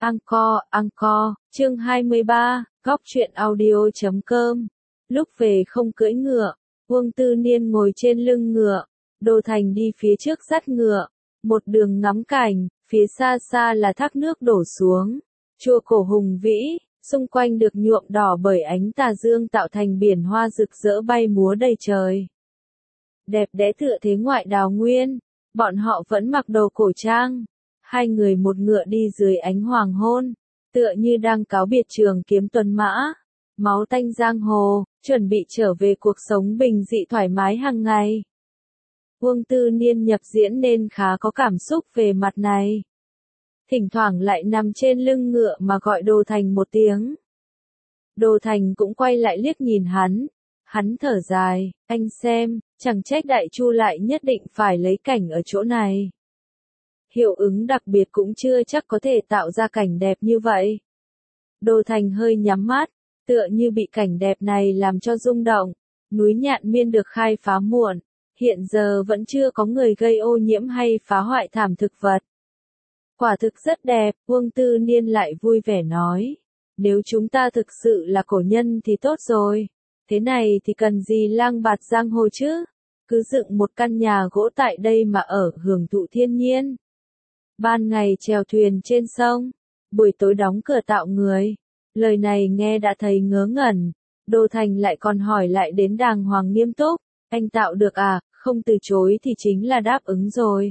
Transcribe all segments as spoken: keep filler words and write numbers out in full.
Anchor, Anchor, chương hai mươi ba, góc truyện audio chấm com. Lúc về không cưỡi ngựa, Uông Tư Niên ngồi trên lưng ngựa, Đồ Thành đi phía trước dắt ngựa, một đường ngắm cảnh, phía xa xa là thác nước đổ xuống, chùa cổ hùng vĩ, xung quanh được nhuộm đỏ bởi ánh tà dương tạo thành biển hoa rực rỡ bay múa đầy trời. Đẹp đẽ tựa thế ngoại đào nguyên, bọn họ vẫn mặc đồ cổ trang. Hai người một ngựa đi dưới ánh hoàng hôn, tựa như đang cáo biệt trường kiếm tuần mã, máu tanh giang hồ, chuẩn bị trở về cuộc sống bình dị thoải mái hàng ngày. Uông Tư Niên nhập diễn nên khá có cảm xúc về mặt này. Thỉnh thoảng lại nằm trên lưng ngựa mà gọi Đồ Thành một tiếng. Đồ Thành cũng quay lại liếc nhìn hắn. Hắn thở dài, anh xem, chẳng trách Đại Chu lại nhất định phải lấy cảnh ở chỗ này. Hiệu ứng đặc biệt cũng chưa chắc có thể tạo ra cảnh đẹp như vậy. Đồ Thành hơi nhắm mắt, tựa như bị cảnh đẹp này làm cho rung động. Núi Nhạn Miên được khai phá muộn, hiện giờ vẫn chưa có người gây ô nhiễm hay phá hoại thảm thực vật. Quả thực rất đẹp, Uông Tư Niên lại vui vẻ nói. Nếu chúng ta thực sự là cổ nhân thì tốt rồi. Thế này thì cần gì lang bạt giang hồ chứ? Cứ dựng một căn nhà gỗ tại đây mà ở hưởng thụ thiên nhiên. Ban ngày chèo thuyền trên sông, buổi tối đóng cửa tạo người. Lời này nghe đã thấy ngớ ngẩn. Đồ Thành lại còn hỏi lại đến đàng hoàng nghiêm túc. Anh tạo được à, không từ chối thì chính là đáp ứng rồi.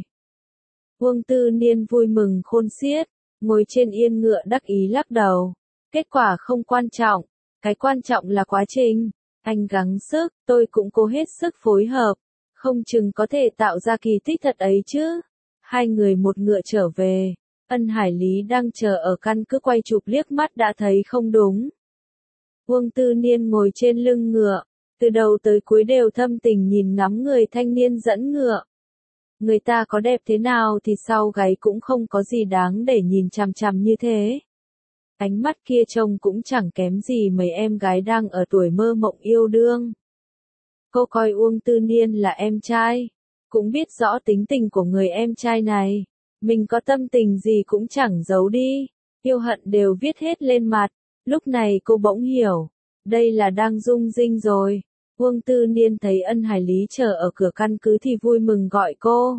Uông Tư Niên vui mừng khôn xiết, ngồi trên yên ngựa đắc ý lắc đầu. Kết quả không quan trọng, cái quan trọng là quá trình. Anh gắng sức, tôi cũng cố hết sức phối hợp. Không chừng có thể tạo ra kỳ tích thật ấy chứ. Hai người một ngựa trở về. Ân Hải Lý đang chờ ở căn cứ quay chụp liếc mắt đã thấy không đúng. Uông Tư Niên ngồi trên lưng ngựa, từ đầu tới cuối đều thâm tình nhìn ngắm người thanh niên dẫn ngựa. Người ta có đẹp thế nào thì sau gáy cũng không có gì đáng để nhìn chằm chằm như thế. Ánh mắt kia trông cũng chẳng kém gì mấy em gái đang ở tuổi mơ mộng yêu đương. Cô coi Uông Tư Niên là em trai, cũng biết rõ tính tình của người em trai này. Mình có tâm tình gì cũng chẳng giấu đi, yêu hận đều viết hết lên mặt. Lúc này cô bỗng hiểu, đây là đang rung rinh rồi. Uông Tư Niên thấy Ân Hải Lý chờ ở cửa căn cứ thì vui mừng gọi cô.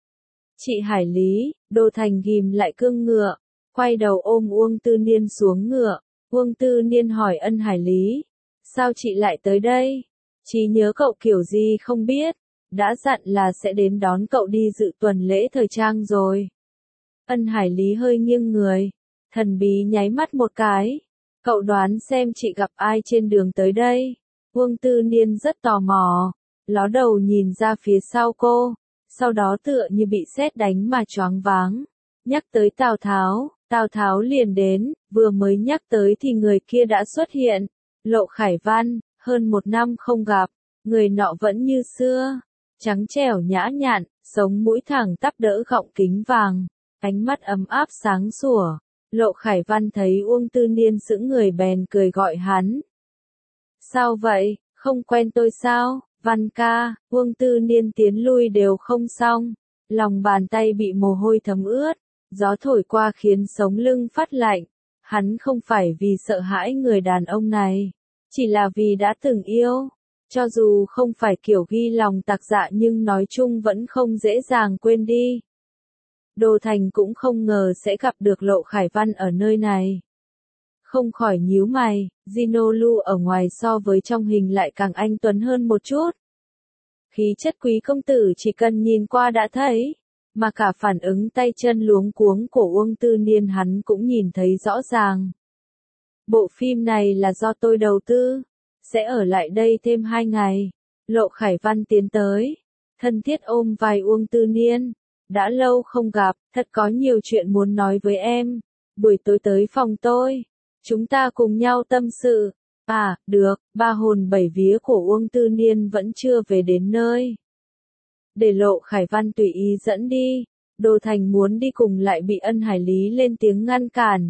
Chị Hải Lý, Đồ Thành ghim lại cương ngựa, quay đầu ôm Uông Tư Niên xuống ngựa. Uông Tư Niên hỏi Ân Hải Lý, sao chị lại tới đây? Trí nhớ cậu kiểu gì không biết, đã dặn là sẽ đến đón cậu đi dự tuần lễ thời trang rồi. Ân Hải Lý hơi nghiêng người, thần bí nháy mắt một cái. Cậu đoán xem chị gặp ai trên đường tới đây? Uông Tư Niên rất tò mò, ló đầu nhìn ra phía sau cô, sau đó tựa như bị sét đánh mà choáng váng. Nhắc tới Tào Tháo, Tào Tháo liền đến, vừa mới nhắc tới thì người kia đã xuất hiện. Lộ Khải Văn, hơn một năm không gặp, người nọ vẫn như xưa, trắng trẻo nhã nhặn, sống mũi thẳng tắp đỡ gọng kính vàng, ánh mắt ấm áp sáng sủa. Lộ Khải Văn thấy Uông Tư Niên sững người bèn cười gọi hắn. Sao vậy, không quen tôi sao, Văn ca? Uông Tư Niên tiến lui đều không xong, lòng bàn tay bị mồ hôi thấm ướt, gió thổi qua khiến sống lưng phát lạnh. Hắn không phải vì sợ hãi người đàn ông này, chỉ là vì đã từng yêu. Cho dù không phải kiểu ghi lòng tạc dạ nhưng nói chung vẫn không dễ dàng quên đi. Đồ Thành cũng không ngờ sẽ gặp được Lộ Khải Văn ở nơi này. Không khỏi nhíu mày, Gino Lu ở ngoài so với trong hình lại càng anh tuấn hơn một chút. Khí chất quý công tử chỉ cần nhìn qua đã thấy, mà cả phản ứng tay chân luống cuống của Uông Tư Niên hắn cũng nhìn thấy rõ ràng. Bộ phim này là do tôi đầu tư, sẽ ở lại đây thêm hai ngày. Lộ Khải Văn tiến tới, thân thiết ôm vai Uông Tư Niên. Đã lâu không gặp, thật có nhiều chuyện muốn nói với em. Buổi tối tới phòng tôi, chúng ta cùng nhau tâm sự. À, được, ba hồn bảy vía của Uông Tư Niên vẫn chưa về đến nơi. Để Lộ Khải Văn tùy ý dẫn đi, Đồ Thành muốn đi cùng lại bị Ân Hải Lý lên tiếng ngăn cản.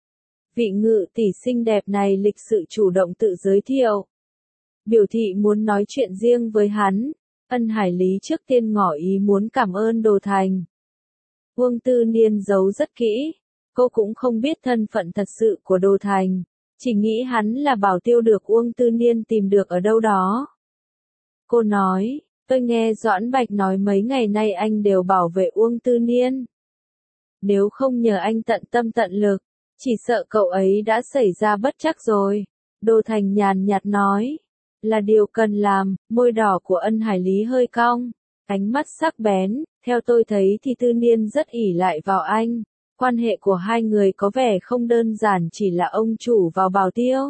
Vị ngự tỷ xinh đẹp này lịch sự chủ động tự giới thiệu, biểu thị muốn nói chuyện riêng với hắn. Ân Hải Lý trước tiên ngỏ ý muốn cảm ơn Đồ Thành. Uông Tư Niên giấu rất kỹ, Cô cũng không biết thân phận thật sự của Đồ Thành, chỉ nghĩ hắn là bảo tiêu được Uông Tư Niên tìm được ở đâu đó. Cô nói, tôi nghe Doãn Bạch nói mấy ngày nay anh đều bảo vệ Uông Tư Niên. Nếu không nhờ anh tận tâm tận lực, chỉ sợ cậu ấy đã xảy ra bất trắc rồi. Đồ Thành nhàn nhạt nói, là điều cần làm. Môi đỏ của Ân Hải Lý hơi cong, ánh mắt sắc bén, theo tôi thấy thì Tư Niên rất ỷ lại vào anh. Quan hệ của hai người có vẻ không đơn giản chỉ là ông chủ vào bảo tiêu.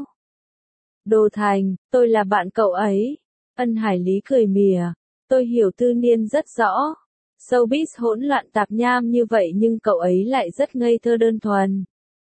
Đồ Thành, tôi là bạn cậu ấy. Ân Hải Lý cười mỉa, tôi hiểu Tư Niên rất rõ. Showbiz hỗn loạn tạp nham như vậy nhưng cậu ấy lại rất ngây thơ đơn thuần.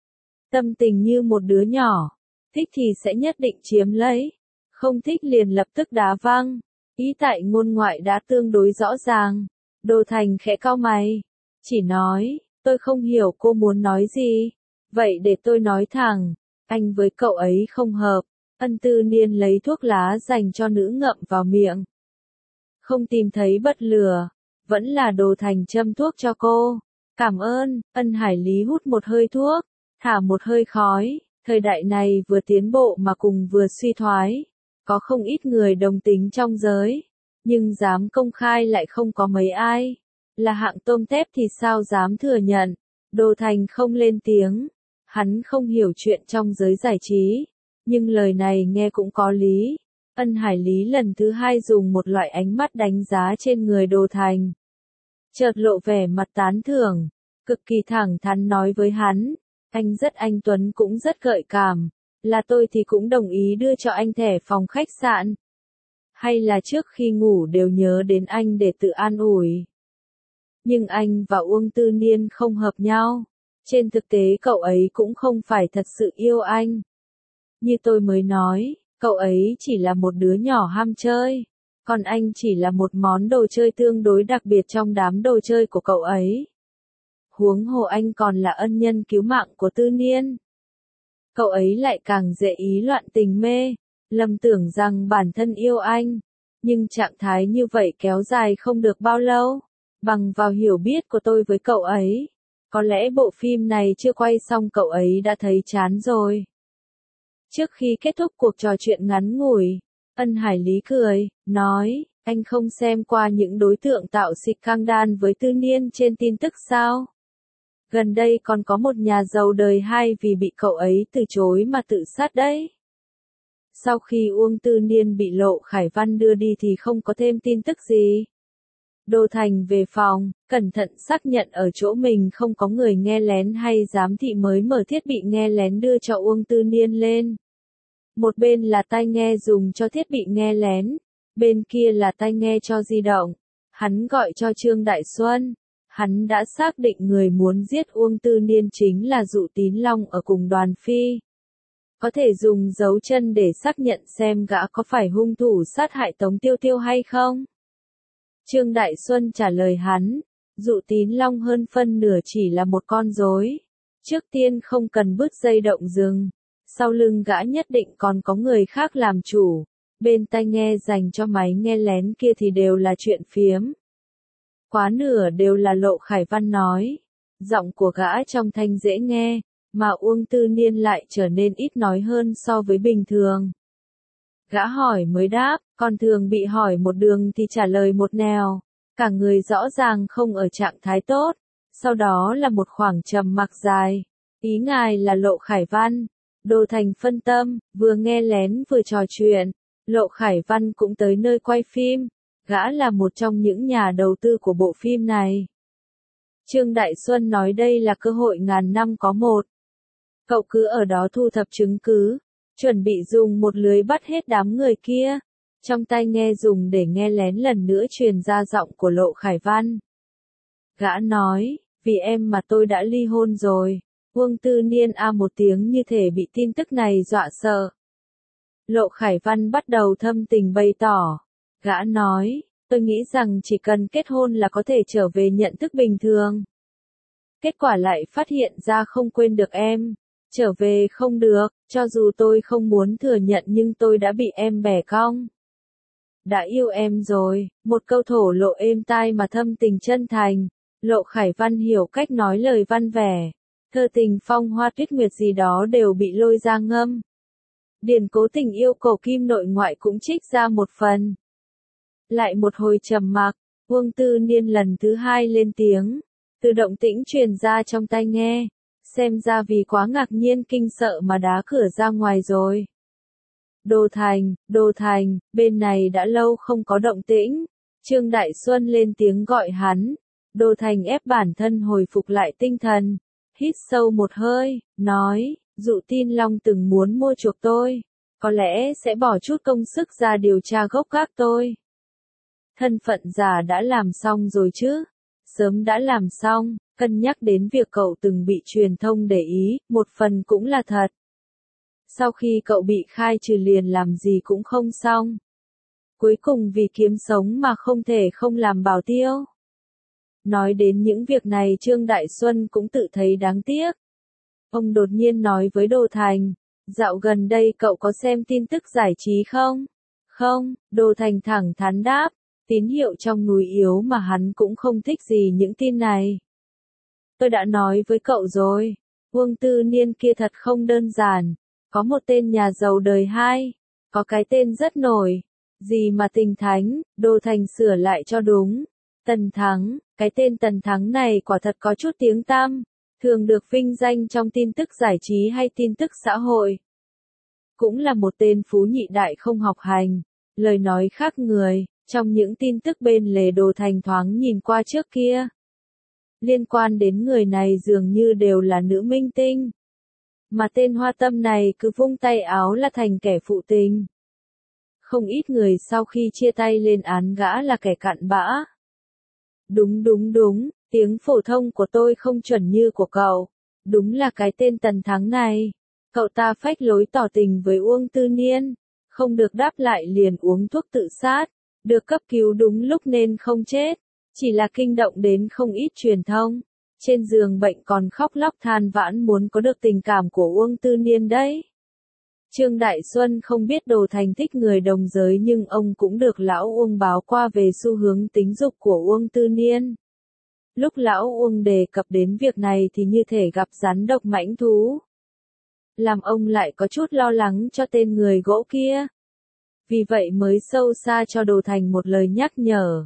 Tâm tình như một đứa nhỏ, thích thì sẽ nhất định chiếm lấy, không thích liền lập tức đá văng. Ý tại ngôn ngoại đã tương đối rõ ràng. Đồ Thành khẽ cau mày, chỉ nói, tôi không hiểu cô muốn nói gì. Vậy để tôi nói thẳng, anh với cậu ấy không hợp. Ân Tư Niên lấy thuốc lá dành cho nữ ngậm vào miệng. Không tìm thấy bật lửa, vẫn là Đồ Thành châm thuốc cho cô. Cảm ơn. Ân Hải Lý hút một hơi thuốc, thả một hơi khói. Thời đại này vừa tiến bộ mà cùng vừa suy thoái. Có không ít người đồng tính trong giới, nhưng dám công khai lại không có mấy ai. Là hạng tôm tép thì sao dám thừa nhận. Đồ Thành không lên tiếng. Hắn không hiểu chuyện trong giới giải trí, nhưng lời này nghe cũng có lý. Ân Hải Lý lần thứ hai dùng một loại ánh mắt đánh giá trên người Đồ Thành. Chợt lộ vẻ mặt tán thưởng, cực kỳ thẳng thắn nói với hắn, anh rất anh tuấn cũng rất gợi cảm, là tôi thì cũng đồng ý đưa cho anh thẻ phòng khách sạn. Hay là trước khi ngủ đều nhớ đến anh để tự an ủi. Nhưng anh và Uông Tư Niên không hợp nhau, trên thực tế cậu ấy cũng không phải thật sự yêu anh. Như tôi mới nói, cậu ấy chỉ là một đứa nhỏ ham chơi, còn anh chỉ là một món đồ chơi tương đối đặc biệt trong đám đồ chơi của cậu ấy. Huống hồ anh còn là ân nhân cứu mạng của Tư Niên. Cậu ấy lại càng dễ ý loạn tình mê, lầm tưởng rằng bản thân yêu anh, nhưng trạng thái như vậy kéo dài không được bao lâu. Bằng vào hiểu biết của tôi với cậu ấy, có lẽ bộ phim này chưa quay xong cậu ấy đã thấy chán rồi. Trước khi kết thúc cuộc trò chuyện ngắn ngủi, Ân Hải Lý cười, nói, anh không xem qua những đối tượng tạo scandal với Tư Niên trên tin tức sao? Gần đây còn có một nhà giàu đời hai vì bị cậu ấy từ chối mà tự sát đấy. Sau khi Uông Tư Niên bị Lộ Khải Văn đưa đi thì không có thêm tin tức gì. Đồ Thành về phòng, cẩn thận xác nhận ở chỗ mình không có người nghe lén hay giám thị mới mở thiết bị nghe lén đưa cho Uông Tư Niên lên. Một bên là tai nghe dùng cho thiết bị nghe lén, bên kia là tai nghe cho di động. Hắn gọi cho Trương Đại Xuân. Hắn đã xác định người muốn giết Uông Tư Niên chính là Dụ Tín Long ở cùng đoàn phi. Có thể dùng dấu chân để xác nhận xem gã có phải hung thủ sát hại Tống Tiêu Tiêu hay không. Trương Đại Xuân trả lời hắn, Dụ Tín Long hơn phân nửa chỉ là một con rối. Trước tiên không cần bứt dây động rừng, sau lưng gã nhất định còn có người khác làm chủ. Bên tai nghe dành cho máy nghe lén kia thì đều là chuyện phiếm. Quá nửa đều là Lộ Khải Văn nói. Giọng của gã trong thanh dễ nghe, mà Uông Tư Niên lại trở nên ít nói hơn so với bình thường. Gã hỏi mới đáp, còn thường bị hỏi một đường thì trả lời một nẻo. Cả người rõ ràng không ở trạng thái tốt. Sau đó là một khoảng trầm mặc dài. Ý ngài là Lộ Khải Văn. Đồ Thành phân tâm, vừa nghe lén vừa trò chuyện. Lộ Khải Văn cũng tới nơi quay phim. Gã là một trong những nhà đầu tư của bộ phim này. Trương Đại Xuân nói đây là cơ hội ngàn năm có một. Cậu cứ ở đó thu thập chứng cứ, chuẩn bị dùng một lưới bắt hết đám người kia. Trong tai nghe dùng để nghe lén lần nữa truyền ra giọng của Lộ Khải Văn. Gã nói, vì em mà tôi đã ly hôn rồi. Uông Tư Niên a một tiếng như thể bị tin tức này dọa sợ. Lộ Khải Văn bắt đầu thâm tình bày tỏ. Gã nói, tôi nghĩ rằng chỉ cần kết hôn là có thể trở về nhận thức bình thường. Kết quả lại phát hiện ra không quên được em. Trở về không được, cho dù tôi không muốn thừa nhận nhưng tôi đã bị em bẻ cong. Đã yêu em rồi, một câu thổ lộ êm tai mà thâm tình chân thành. Lộ Khải Văn hiểu cách nói lời văn vẻ. thơ tình phong hoa tuyết nguyệt gì đó đều bị lôi ra ngâm. Điền Cố Tình yêu cầu kim nội ngoại cũng trích ra một phần. Lại một hồi trầm mặc, Uông Tư Niên lần thứ hai lên tiếng, từ động tĩnh truyền ra trong tai nghe, xem ra vì quá ngạc nhiên kinh sợ mà đá cửa ra ngoài rồi. Đô Thành, Đô Thành, bên này đã lâu không có động tĩnh. Trương Đại Xuân lên tiếng gọi hắn. Đô Thành ép bản thân hồi phục lại tinh thần, hít sâu một hơi, nói, Dụ Tin Long từng muốn mua chuộc tôi, có lẽ sẽ bỏ chút công sức ra điều tra gốc gác tôi. Thân phận giả đã làm xong rồi chứ? Sớm đã làm xong, cân nhắc đến việc cậu từng bị truyền thông để ý, một phần cũng là thật. Sau khi cậu bị khai trừ liền làm gì cũng không xong. Cuối cùng vì kiếm sống mà không thể không làm bảo tiêu. Nói đến những việc này Trương Đại Xuân cũng tự thấy đáng tiếc. Ông đột nhiên nói với Đô Thành, dạo gần đây cậu có xem tin tức giải trí không? Không, Đô Thành thẳng thắn đáp, tín hiệu trong núi yếu mà hắn cũng không thích gì những tin này. Tôi đã nói với cậu rồi, Uông Tư Niên kia thật không đơn giản, có một tên nhà giàu đời hai, có cái tên rất nổi, gì mà Tình Thánh, Đô Thành sửa lại cho đúng. Tần Thắng, cái tên Tần Thắng này quả thật có chút tiếng tăm, thường được vinh danh trong tin tức giải trí hay tin tức xã hội. Cũng là một tên phú nhị đại không học hành, lời nói khác người, trong những tin tức bên lề Đô Thành thoáng nhìn qua trước kia. Liên quan đến người này dường như đều là nữ minh tinh. Mà tên Hoa Tâm này cứ vung tay áo là thành kẻ phụ tình. Không ít người sau khi chia tay lên án gã là kẻ cặn bã. Đúng đúng đúng, tiếng phổ thông của tôi không chuẩn như của cậu. Đúng là cái tên Tần Thắng này. Cậu ta phách lối tỏ tình với Uông Tư Niên. Không được đáp lại liền uống thuốc tự sát. Được cấp cứu đúng lúc nên không chết. Chỉ là kinh động đến không ít truyền thông. Trên giường bệnh còn khóc lóc than vãn muốn có được tình cảm của Uông Tư Niên đấy. Trương Đại Xuân không biết Đô Thành thích người đồng giới nhưng ông cũng được lão Uông báo qua về xu hướng tính dục của Uông Tư Niên. Lúc lão Uông đề cập đến việc này thì như thể gặp rắn độc mãnh thú. Làm ông lại có chút lo lắng cho tên người gỗ kia. Vì vậy mới sâu xa cho Đô Thành một lời nhắc nhở.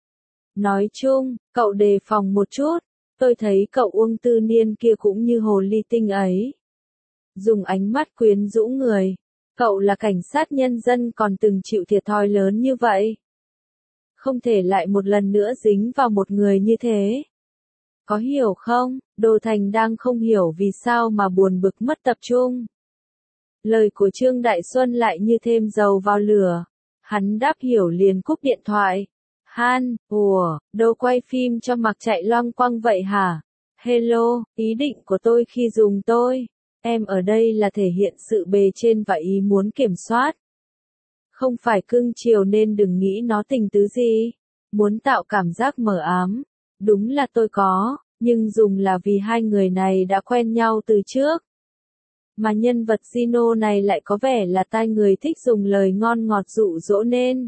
Nói chung, cậu đề phòng một chút, tôi thấy cậu Uông Tư Niên kia cũng như hồ ly tinh ấy. Dùng ánh mắt quyến rũ người, cậu là cảnh sát nhân dân còn từng chịu thiệt thòi lớn như vậy. Không thể lại một lần nữa dính vào một người như thế. Có hiểu không? Đô Thành đang không hiểu vì sao mà buồn bực mất tập trung. Lời của Trương Đại Xuân lại như thêm dầu vào lửa. Hắn đáp hiểu liền cúp điện thoại. Han, ủa, đâu quay phim cho mặc chạy loang quăng vậy hả? Hello, ý định của tôi khi dùng tôi. Em ở đây là thể hiện sự bề trên và ý muốn kiểm soát. Không phải cưng chiều nên đừng nghĩ nó tình tứ gì. Muốn tạo cảm giác mờ ám. Đúng là tôi có, nhưng dùng là vì hai người này đã quen nhau từ trước. Mà nhân vật Gino này lại có vẻ là tai người thích dùng lời ngon ngọt dụ dỗ nên.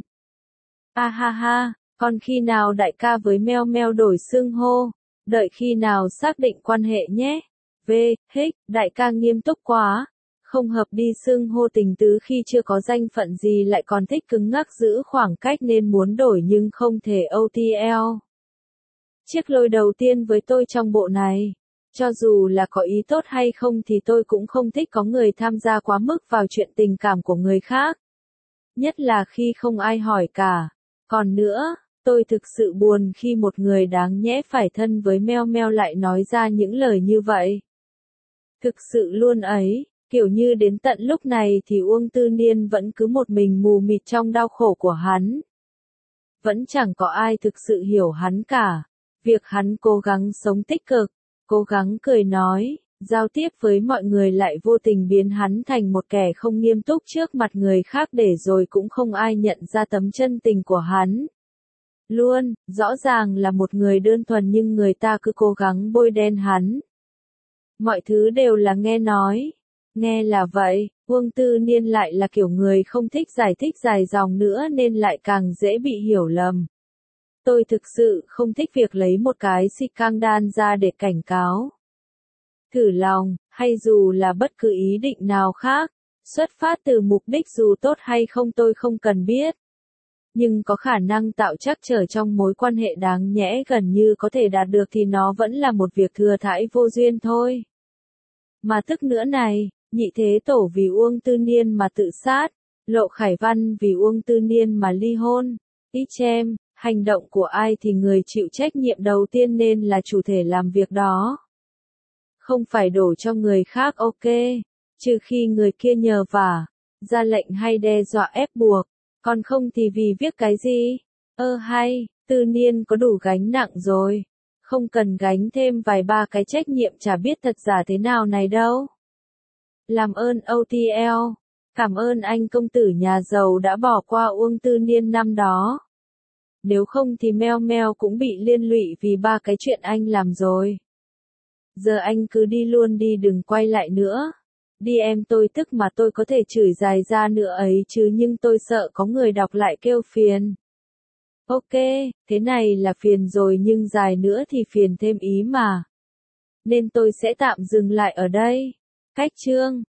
A ha ha, còn khi nào đại ca với Meo Meo đổi xưng hô? Đợi khi nào xác định quan hệ nhé. V, hích, đại ca nghiêm túc quá. Không hợp đi xưng hô tình tứ khi chưa có danh phận gì lại còn thích cứng ngắc giữ khoảng cách nên muốn đổi nhưng không thể O T L. Chiếc lôi đầu tiên với tôi trong bộ này. Cho dù là có ý tốt hay không thì tôi cũng không thích có người tham gia quá mức vào chuyện tình cảm của người khác. Nhất là khi không ai hỏi cả. Còn nữa, tôi thực sự buồn khi một người đáng nhẽ phải thân với Meo Meo lại nói ra những lời như vậy. Thực sự luôn ấy, kiểu như đến tận lúc này thì Uông Tư Niên vẫn cứ một mình mù mịt trong đau khổ của hắn. Vẫn chẳng có ai thực sự hiểu hắn cả. Việc hắn cố gắng sống tích cực, cố gắng cười nói, giao tiếp với mọi người lại vô tình biến hắn thành một kẻ không nghiêm túc trước mặt người khác để rồi cũng không ai nhận ra tấm chân tình của hắn. Luôn, rõ ràng là một người đơn thuần nhưng người ta cứ cố gắng bôi đen hắn. Mọi thứ đều là nghe nói. Nghe là vậy, Uông Tư Niên lại là kiểu người không thích giải thích dài dòng nữa nên lại càng dễ bị hiểu lầm. Tôi thực sự không thích việc lấy một cái scandal ra để cảnh cáo. cử lòng, hay dù là bất cứ ý định nào khác, xuất phát từ mục đích dù tốt hay không tôi không cần biết. Nhưng có khả năng tạo trắc trở trong mối quan hệ đáng nhẽ gần như có thể đạt được thì nó vẫn là một việc thừa thãi vô duyên thôi. Mà tức nữa này, Nhị Thế Tổ vì Uông Tư Niên mà tự sát, Lộ Khải Văn vì Uông Tư Niên mà ly hôn, y chang, hành động của ai thì người chịu trách nhiệm đầu tiên nên là chủ thể làm việc đó. Không phải đổ cho người khác ok, trừ khi người kia nhờ vả, ra lệnh hay đe dọa ép buộc, còn không thì vì việc cái gì? Ơ hay, Tư Niên có đủ gánh nặng rồi, không cần gánh thêm vài ba cái trách nhiệm chả biết thật giả thế nào này đâu. Làm ơn o tê lờ, cảm ơn anh công tử nhà giàu đã bỏ qua Uông Tư Niên năm đó. Nếu không thì meo meo cũng bị liên lụy vì ba cái chuyện anh làm rồi. Giờ anh cứ đi luôn đi đừng quay lại nữa. Đi em tôi tức mà tôi có thể chửi dài ra nữa ấy chứ nhưng tôi sợ có người đọc lại kêu phiền. Ok, thế này là phiền rồi nhưng dài nữa thì phiền thêm ý mà. Nên tôi sẽ tạm dừng lại ở đây. Cách chương